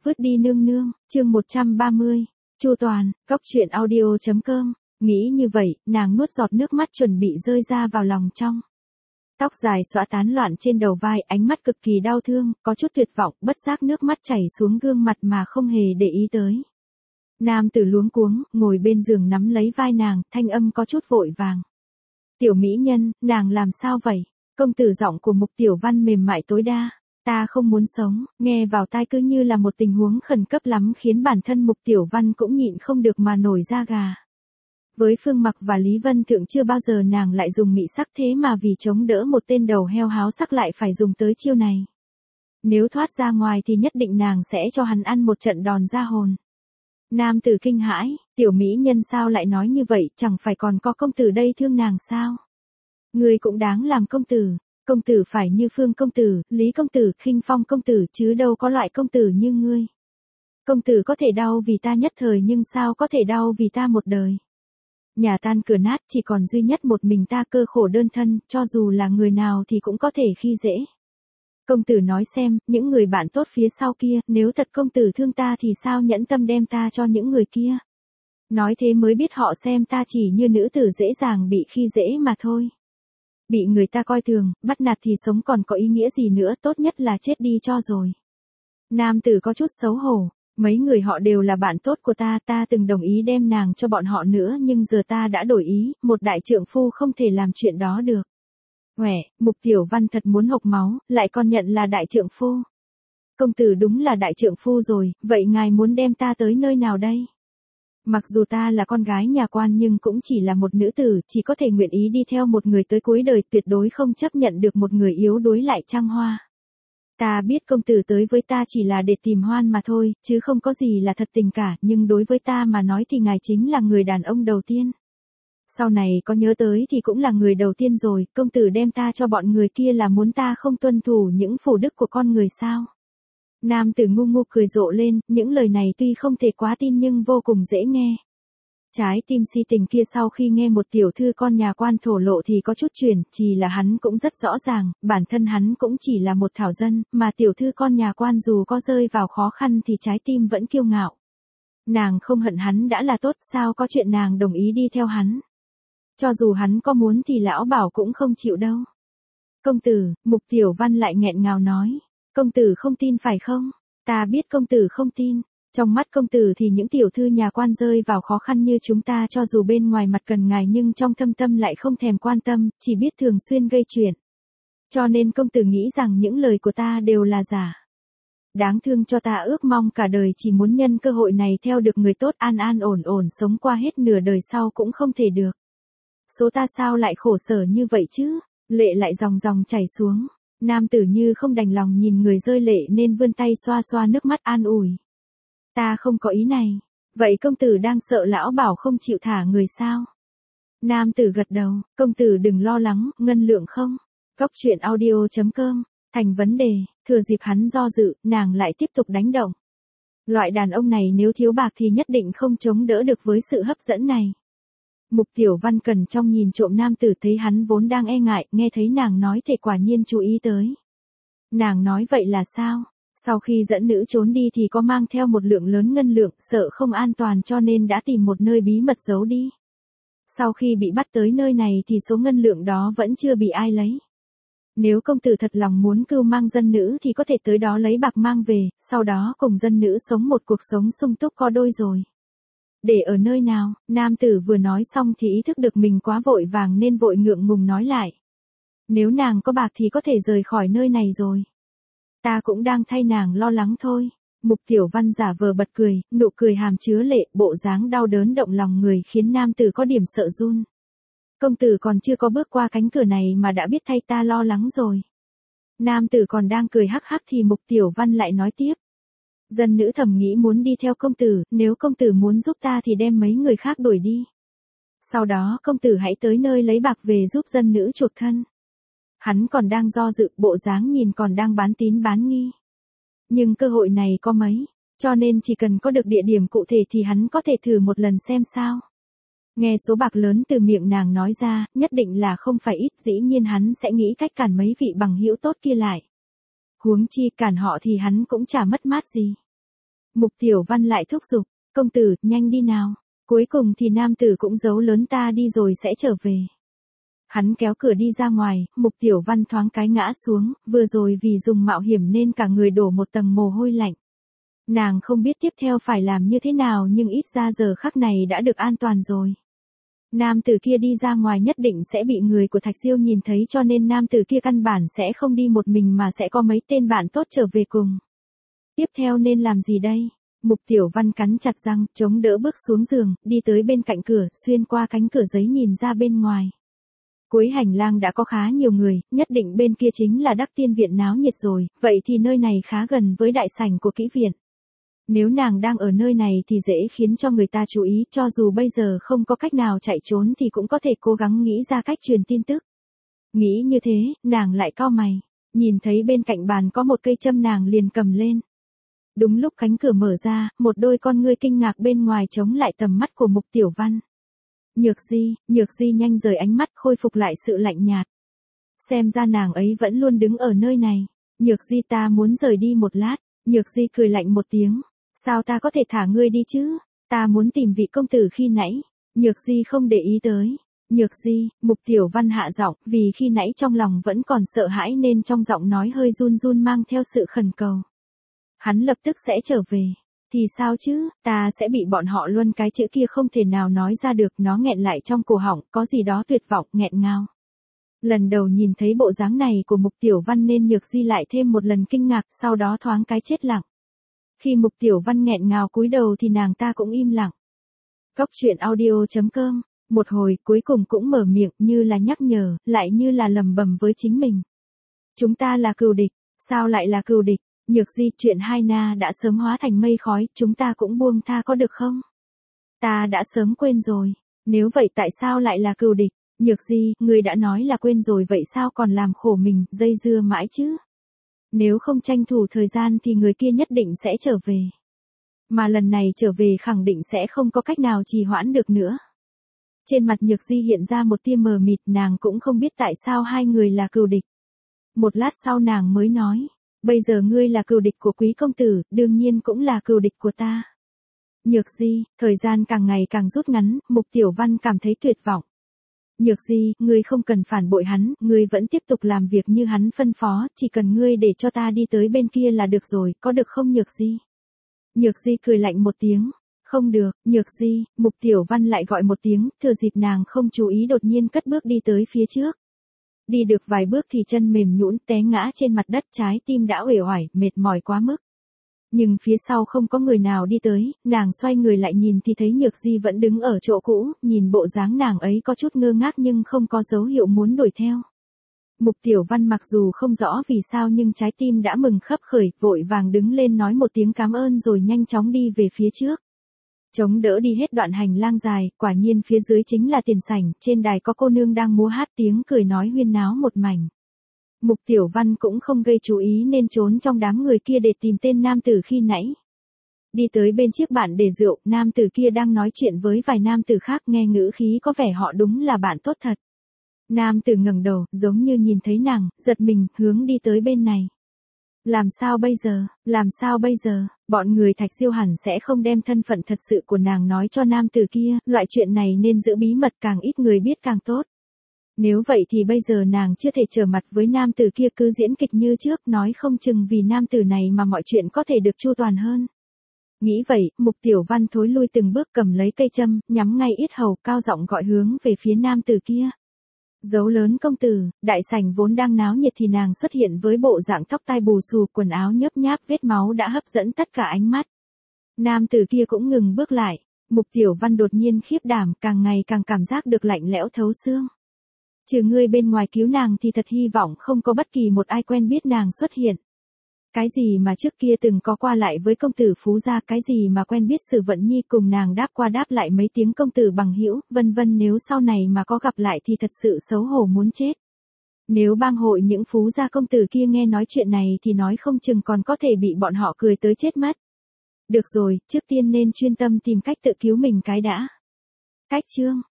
Vứt đi nương nương, chương 130, Chu Toàn, Cóc truyện audio.com, nghĩ như vậy, nàng nuốt giọt nước mắt chuẩn bị rơi ra vào lòng trong. Tóc dài xõa tán loạn trên đầu vai, ánh mắt cực kỳ đau thương, có chút tuyệt vọng, bất giác nước mắt chảy xuống gương mặt mà không hề để ý tới. Nam tử luống cuống, ngồi bên giường nắm lấy vai nàng, thanh âm có chút vội vàng. Tiểu mỹ nhân, nàng làm sao vậy? Công tử giọng của Mục Tiểu Văn mềm mại tối đa. Ta không muốn sống, nghe vào tai cứ như là một tình huống khẩn cấp lắm khiến bản thân Mục Tiểu Văn cũng nhịn không được mà nổi da gà. Với Phương Mặc và Lý Vân Thượng chưa bao giờ nàng lại dùng mị sắc, thế mà vì chống đỡ một tên đầu heo háo sắc lại phải dùng tới chiêu này. Nếu thoát ra ngoài thì nhất định nàng sẽ cho hắn ăn một trận đòn ra hồn. Nam tử kinh hãi, tiểu mỹ nhân sao lại nói như vậy, chẳng phải còn có công tử đây thương nàng sao? Ngươi cũng đáng làm công tử phải như Phương công tử, Lý công tử, Khinh Phong công tử chứ đâu có loại công tử như ngươi. Công tử có thể đau vì ta nhất thời nhưng sao có thể đau vì ta một đời. Nhà tan cửa nát chỉ còn duy nhất một mình ta cơ khổ đơn thân, cho dù là người nào thì cũng có thể khi dễ. Công tử nói xem, những người bạn tốt phía sau kia, nếu thật công tử thương ta thì sao nhẫn tâm đem ta cho những người kia. Nói thế mới biết họ xem ta chỉ như nữ tử dễ dàng bị khi dễ mà thôi. Bị người ta coi thường, bắt nạt thì sống còn có ý nghĩa gì nữa, tốt nhất là chết đi cho rồi. Nam tử có chút xấu hổ, mấy người họ đều là bạn tốt của ta, ta từng đồng ý đem nàng cho bọn họ nữa nhưng giờ ta đã đổi ý, một đại trượng phu không thể làm chuyện đó được. Uể, Mục Tiểu Văn thật muốn hộc máu, lại còn nhận là đại trượng phu. Công tử đúng là đại trượng phu rồi, vậy ngài muốn đem ta tới nơi nào đây? Mặc dù ta là con gái nhà quan nhưng cũng chỉ là một nữ tử, chỉ có thể nguyện ý đi theo một người tới cuối đời, tuyệt đối không chấp nhận được một người yếu đuối lại trăng hoa. Ta biết công tử tới với ta chỉ là để tìm hoan mà thôi, chứ không có gì là thật tình cả, nhưng đối với ta mà nói thì ngài chính là người đàn ông đầu tiên. Sau này có nhớ tới thì cũng là người đầu tiên rồi, công tử đem ta cho bọn người kia là muốn ta không tuân thủ những phù đức của con người sao? Nam tử ngu ngu cười rộ lên, những lời này tuy không thể quá tin nhưng vô cùng dễ nghe. Trái tim si tình kia sau khi nghe một tiểu thư con nhà quan thổ lộ thì có chút chuyển, chỉ là hắn cũng rất rõ ràng, bản thân hắn cũng chỉ là một thảo dân, mà tiểu thư con nhà quan dù có rơi vào khó khăn thì trái tim vẫn kiêu ngạo. Nàng không hận hắn đã là tốt, sao có chuyện nàng đồng ý đi theo hắn. Cho dù hắn có muốn thì lão bảo cũng không chịu đâu. Công tử, Mục Tiểu Văn lại nghẹn ngào nói. Công tử không tin phải không? Ta biết công tử không tin. Trong mắt công tử thì những tiểu thư nhà quan rơi vào khó khăn như chúng ta cho dù bên ngoài mặt cần ngài nhưng trong thâm tâm lại không thèm quan tâm, chỉ biết thường xuyên gây chuyện. Cho nên công tử nghĩ rằng những lời của ta đều là giả. Đáng thương cho ta ước mong cả đời chỉ muốn nhân cơ hội này theo được người tốt an an ổn ổn sống qua hết nửa đời sau cũng không thể được. Số ta sao lại khổ sở như vậy chứ? Lệ lại ròng ròng chảy xuống. Nam tử như không đành lòng nhìn người rơi lệ nên vươn tay xoa xoa nước mắt an ủi. Ta không có ý này. Vậy công tử đang sợ lão bảo không chịu thả người sao? Nam tử gật đầu, công tử đừng lo lắng, ngân lượng không? Cóc truyện audio.com, thành vấn đề, thừa dịp hắn do dự, nàng lại tiếp tục đánh động. Loại đàn ông này nếu thiếu bạc thì nhất định không chống đỡ được với sự hấp dẫn này. Mục Tiểu Văn cẩn trong nhìn trộm nam tử thấy hắn vốn đang e ngại, nghe thấy nàng nói thì quả nhiên chú ý tới. Nàng nói vậy là sao? Sau khi dẫn nữ trốn đi thì có mang theo một lượng lớn ngân lượng, sợ không an toàn cho nên đã tìm một nơi bí mật giấu đi. Sau khi bị bắt tới nơi này thì số ngân lượng đó vẫn chưa bị ai lấy. Nếu công tử thật lòng muốn cưu mang dân nữ thì có thể tới đó lấy bạc mang về, sau đó cùng dân nữ sống một cuộc sống sung túc có đôi rồi. Để ở nơi nào? Nam tử vừa nói xong thì ý thức được mình quá vội vàng nên vội ngượng ngùng nói lại. Nếu nàng có bạc thì có thể rời khỏi nơi này rồi. Ta cũng đang thay nàng lo lắng thôi. Mục Tiểu Văn giả vờ bật cười, nụ cười hàm chứa lệ, bộ dáng đau đớn động lòng người khiến nam tử có điểm sợ run. Công tử còn chưa có bước qua cánh cửa này mà đã biết thay ta lo lắng rồi. Nam tử còn đang cười hắc hắc thì Mục Tiểu Văn lại nói tiếp. Dân nữ thầm nghĩ muốn đi theo công tử, nếu công tử muốn giúp ta thì đem mấy người khác đuổi đi. Sau đó công tử hãy tới nơi lấy bạc về giúp dân nữ chuộc thân. Hắn còn đang do dự, bộ dáng nhìn còn đang bán tín bán nghi. Nhưng cơ hội này có mấy, cho nên chỉ cần có được địa điểm cụ thể thì hắn có thể thử một lần xem sao. Nghe số bạc lớn từ miệng nàng nói ra, nhất định là không phải ít, dĩ nhiên hắn sẽ nghĩ cách cản mấy vị bằng hữu tốt kia lại. Huống chi cản họ thì hắn cũng chả mất mát gì. Mục Tiểu Văn lại thúc giục, công tử, nhanh đi nào. Cuối cùng thì nam tử cũng giấu lớn ta đi rồi sẽ trở về. Hắn kéo cửa đi ra ngoài, Mục Tiểu Văn thoáng cái ngã xuống, vừa rồi vì dùng mạo hiểm nên cả người đổ một tầng mồ hôi lạnh. Nàng không biết tiếp theo phải làm như thế nào nhưng ít ra giờ khắc này đã được an toàn rồi. Nam tử kia đi ra ngoài nhất định sẽ bị người của Thạch Diêu nhìn thấy cho nên nam tử kia căn bản sẽ không đi một mình mà sẽ có mấy tên bạn tốt trở về cùng. Tiếp theo nên làm gì đây? Mục Tiểu Văn cắn chặt răng, chống đỡ bước xuống giường, đi tới bên cạnh cửa, xuyên qua cánh cửa giấy nhìn ra bên ngoài. Cuối hành lang đã có khá nhiều người, nhất định bên kia chính là Đắc Tiên Viện náo nhiệt rồi, vậy thì nơi này khá gần với đại sảnh của Kỹ Viện. Nếu nàng đang ở nơi này thì dễ khiến cho người ta chú ý, cho dù bây giờ không có cách nào chạy trốn thì cũng có thể cố gắng nghĩ ra cách truyền tin tức. Nghĩ như thế, nàng lại cau mày, nhìn thấy bên cạnh bàn có một cây châm nàng liền cầm lên. Đúng lúc cánh cửa mở ra, một đôi con ngươi kinh ngạc bên ngoài chống lại tầm mắt của Mục Tiểu Văn. Nhược Di nhanh rời ánh mắt khôi phục lại sự lạnh nhạt. Xem ra nàng ấy vẫn luôn đứng ở nơi này. Nhược Di ta muốn rời đi một lát. Nhược Di cười lạnh một tiếng. Sao ta có thể thả ngươi đi chứ? Ta muốn tìm vị công tử khi nãy. Nhược Di không để ý tới. Nhược Di, Mục Tiểu Văn hạ giọng, vì khi nãy trong lòng vẫn còn sợ hãi nên trong giọng nói hơi run run mang theo sự khẩn cầu. Hắn lập tức sẽ trở về. Thì sao chứ, ta sẽ bị bọn họ luân cái chữ kia không thể nào nói ra được, nó nghẹn lại trong cổ họng, có gì đó tuyệt vọng, nghẹn ngào. Lần đầu nhìn thấy bộ dáng này của Mục Tiểu Văn nên Nhược Di lại thêm một lần kinh ngạc, sau đó thoáng cái chết lặng. Khi Mục Tiểu Văn nghẹn ngào cúi đầu thì nàng ta cũng im lặng. Góc truyện audio.com, một hồi cuối cùng cũng mở miệng như là nhắc nhở, lại như là lầm bầm với chính mình. Chúng ta là cừu địch, sao lại là cừu địch? Nhược Di, chuyện hai na đã sớm hóa thành mây khói, chúng ta cũng buông tha có được không? Ta đã sớm quên rồi. Nếu vậy tại sao lại là cừu địch? Nhược Di, người đã nói là quên rồi vậy sao còn làm khổ mình, dây dưa mãi chứ? Nếu không tranh thủ thời gian thì người kia nhất định sẽ trở về. Mà lần này trở về khẳng định sẽ không có cách nào trì hoãn được nữa. Trên mặt Nhược Di hiện ra một tia mờ mịt, nàng cũng không biết tại sao hai người là cừu địch. Một lát sau nàng mới nói. Bây giờ ngươi là cừu địch của quý công tử, đương nhiên cũng là cừu địch của ta. Nhược Di, thời gian càng ngày càng rút ngắn, Mục Tiểu Văn cảm thấy tuyệt vọng. Nhược Di, ngươi không cần phản bội hắn, ngươi vẫn tiếp tục làm việc như hắn phân phó, chỉ cần ngươi để cho ta đi tới bên kia là được rồi, có được không Nhược Di? Nhược Di cười lạnh một tiếng. Không được, Nhược Di, Mục Tiểu Văn lại gọi một tiếng, thừa dịp nàng không chú ý đột nhiên cất bước đi tới phía trước. Đi được vài bước thì chân mềm nhũn té ngã trên mặt đất, trái tim đã uể oải, mệt mỏi quá mức. Nhưng phía sau không có người nào đi tới, nàng xoay người lại nhìn thì thấy Nhược Di vẫn đứng ở chỗ cũ, nhìn bộ dáng nàng ấy có chút ngơ ngác nhưng không có dấu hiệu muốn đuổi theo. Mục Tiểu Văn mặc dù không rõ vì sao nhưng trái tim đã mừng khấp khởi, vội vàng đứng lên nói một tiếng cảm ơn rồi nhanh chóng đi về phía trước. Chống đỡ đi hết đoạn hành lang dài, quả nhiên phía dưới chính là tiền sảnh, trên đài có cô nương đang múa hát tiếng cười nói huyên náo một mảnh. Mục Tiểu Văn cũng không gây chú ý nên trốn trong đám người kia để tìm tên nam tử khi nãy. Đi tới bên chiếc bàn để rượu, nam tử kia đang nói chuyện với vài nam tử khác, nghe ngữ khí có vẻ họ đúng là bạn tốt thật. Nam tử ngẩng đầu, giống như nhìn thấy nàng, giật mình, hướng đi tới bên này. Làm sao bây giờ, bọn người Thạch Diêu hẳn sẽ không đem thân phận thật sự của nàng nói cho nam tử kia, loại chuyện này nên giữ bí mật, càng ít người biết càng tốt. Nếu vậy thì bây giờ nàng chưa thể trở mặt với nam tử kia, cứ diễn kịch như trước, nói không chừng vì nam tử này mà mọi chuyện có thể được chu toàn hơn. Nghĩ vậy, Mục Tiểu Văn thối lui từng bước, cầm lấy cây châm, nhắm ngay yết hầu, cao giọng gọi hướng về phía nam tử kia. Dấu lớn công tử, đại sảnh vốn đang náo nhiệt thì nàng xuất hiện với bộ dạng tóc tai bù xù, quần áo nhớp nháp, vết máu đã hấp dẫn tất cả ánh mắt. Nam tử kia cũng ngừng bước lại, Mục Tiểu Văn đột nhiên khiếp đảm, càng ngày càng cảm giác được lạnh lẽo thấu xương. Trừ ngươi bên ngoài cứu nàng thì thật hy vọng không có bất kỳ một ai quen biết nàng xuất hiện. Cái gì mà trước kia từng có qua lại với công tử Phú gia, cái gì mà quen biết Sử Vận Nhi cùng nàng đáp qua đáp lại mấy tiếng công tử bằng hữu, vân vân, nếu sau này mà có gặp lại thì thật sự xấu hổ muốn chết. Nếu bang hội những Phú gia công tử kia nghe nói chuyện này thì nói không chừng còn có thể bị bọn họ cười tới chết mất. Được rồi, trước tiên nên chuyên tâm tìm cách tự cứu mình cái đã. Cách chương